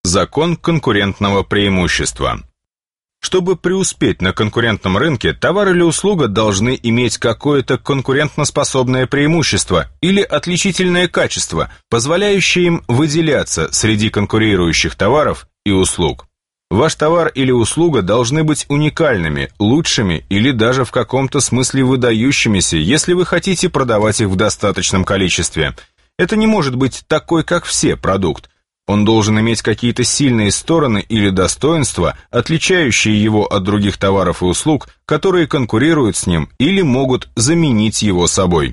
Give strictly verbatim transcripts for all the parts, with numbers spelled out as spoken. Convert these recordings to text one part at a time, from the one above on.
Закон конкурентного преимущества. Чтобы преуспеть на конкурентном рынке, товар или услуга должны иметь какое-то конкурентоспособное преимущество или отличительное качество, позволяющее им выделяться среди конкурирующих товаров и услуг. Ваш товар или услуга должны быть уникальными, лучшими или даже в каком-то смысле выдающимися, если вы хотите продавать их в достаточном количестве. Это не может быть такой, как все, продукт. Он должен иметь какие-то сильные стороны или достоинства, отличающие его от других товаров и услуг, которые конкурируют с ним или могут заменить его собой.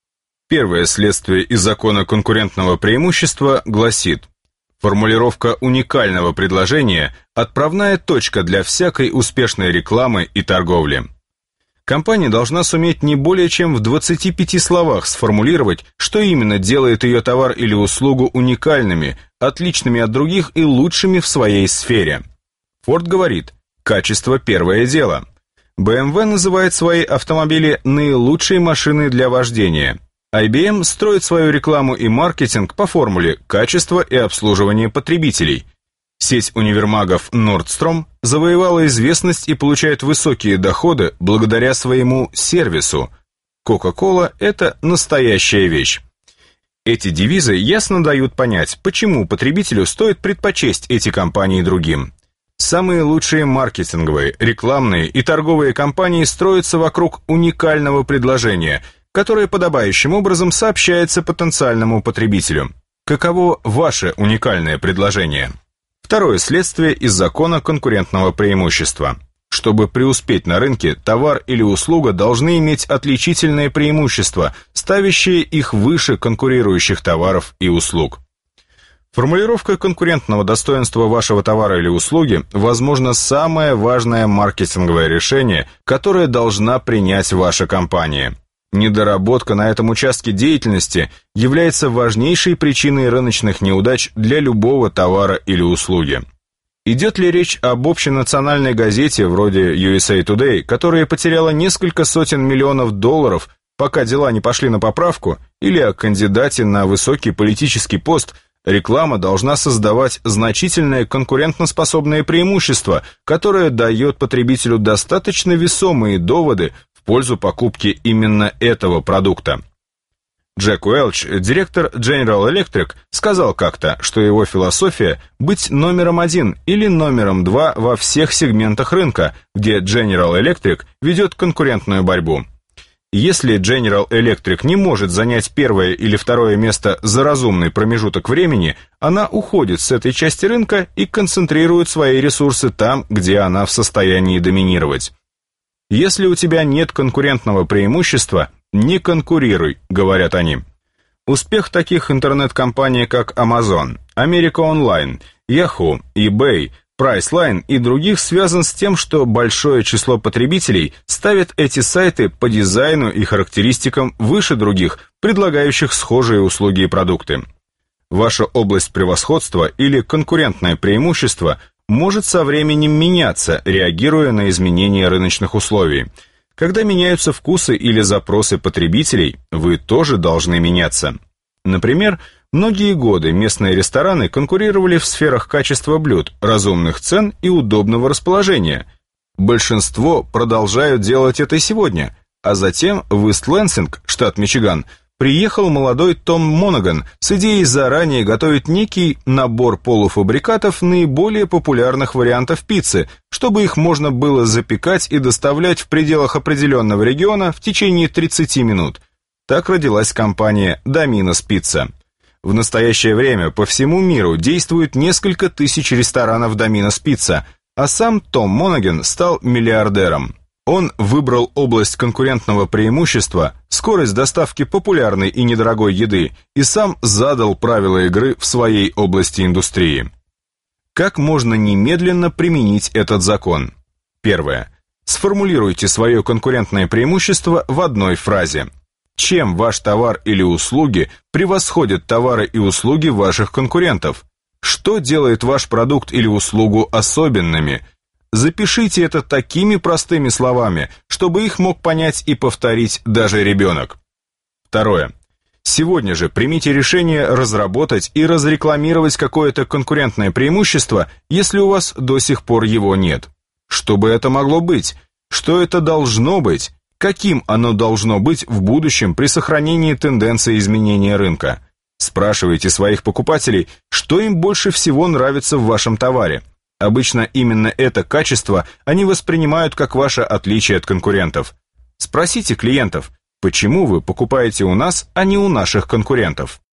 Первое следствие из закона конкурентного преимущества гласит: формулировка уникального предложения – отправная точка для всякой успешной рекламы и торговли. Компания должна суметь не более чем в двадцати пяти словах сформулировать, что именно делает ее товар или услугу уникальными, отличными от других и лучшими в своей сфере. Ford говорит: качество – первое дело. бэ эм вэ называет свои автомобили наилучшей машиной для вождения. ай би эм строит свою рекламу и маркетинг по формуле «качество и обслуживание потребителей». Сеть универмагов Nordstrom завоевала известность и получает высокие доходы благодаря своему сервису. Coca-Cola – это настоящая вещь. Эти девизы ясно дают понять, почему потребителю стоит предпочесть эти компании другим. Самые лучшие маркетинговые, рекламные и торговые компании строятся вокруг уникального предложения, которое подобающим образом сообщается потенциальному потребителю. Каково ваше уникальное предложение? Второе следствие из закона конкурентного преимущества. Чтобы преуспеть на рынке, товар или услуга должны иметь отличительные преимущества, ставящие их выше конкурирующих товаров и услуг. Формулировка конкурентного достоинства вашего товара или услуги, возможно, самое важное маркетинговое решение, которое должна принять ваша компания. Недоработка на этом участке деятельности является важнейшей причиной рыночных неудач для любого товара или услуги. Идет ли речь об общенациональной газете вроде ю эс эй Today, которая потеряла несколько сотен миллионов долларов, пока дела не пошли на поправку, или о кандидате на высокий политический пост, реклама должна создавать значительное конкурентоспособное преимущество, которое дает потребителю достаточно весомые доводы в пользу покупки именно этого продукта. Джек Уэлч, директор General Electric, сказал как-то, что его философия – быть номером один или номером два во всех сегментах рынка, где General Electric ведет конкурентную борьбу. Если General Electric не может занять первое или второе место за разумный промежуток времени, она уходит с этой части рынка и концентрирует свои ресурсы там, где она в состоянии доминировать. Если у тебя нет конкурентного преимущества, не конкурируй, говорят они. Успех таких интернет-компаний, как Amazon, America Online, Yahoo, eBay, Priceline и других связан с тем, что большое число потребителей ставят эти сайты по дизайну и характеристикам выше других, предлагающих схожие услуги и продукты. Ваша область превосходства или конкурентное преимущество может со временем меняться, реагируя на изменения рыночных условий. Когда меняются вкусы или запросы потребителей, вы тоже должны меняться. Например, многие годы местные рестораны конкурировали в сферах качества блюд, разумных цен и удобного расположения. Большинство продолжают делать это сегодня, а затем в Ист-Лэнсинг, штат Мичиган, приехал молодой Том Монаган с идеей заранее готовить некий набор полуфабрикатов наиболее популярных вариантов пиццы, чтобы их можно было запекать и доставлять в пределах определенного региона в течение тридцати минут. Так родилась компания Domino's Pizza. В настоящее время по всему миру действует несколько тысяч ресторанов Domino's Pizza, а сам Том Монаган стал миллиардером. Он выбрал область конкурентного преимущества, скорость доставки популярной и недорогой еды, и сам задал правила игры в своей области индустрии. Как можно немедленно применить этот закон? Первое. Сформулируйте свое конкурентное преимущество в одной фразе. Чем ваш товар или услуги превосходят товары и услуги ваших конкурентов? Что делает ваш продукт или услугу особенными? Запишите это такими простыми словами, чтобы их мог понять и повторить даже ребенок. Второе. Сегодня же примите решение разработать и разрекламировать какое-то конкурентное преимущество, если у вас до сих пор его нет. Что бы это могло быть? Что это должно быть? Каким оно должно быть в будущем при сохранении тенденции изменения рынка? Спрашивайте своих покупателей, что им больше всего нравится в вашем товаре. Обычно именно это качество они воспринимают как ваше отличие от конкурентов. Спросите клиентов, почему вы покупаете у нас, а не у наших конкурентов.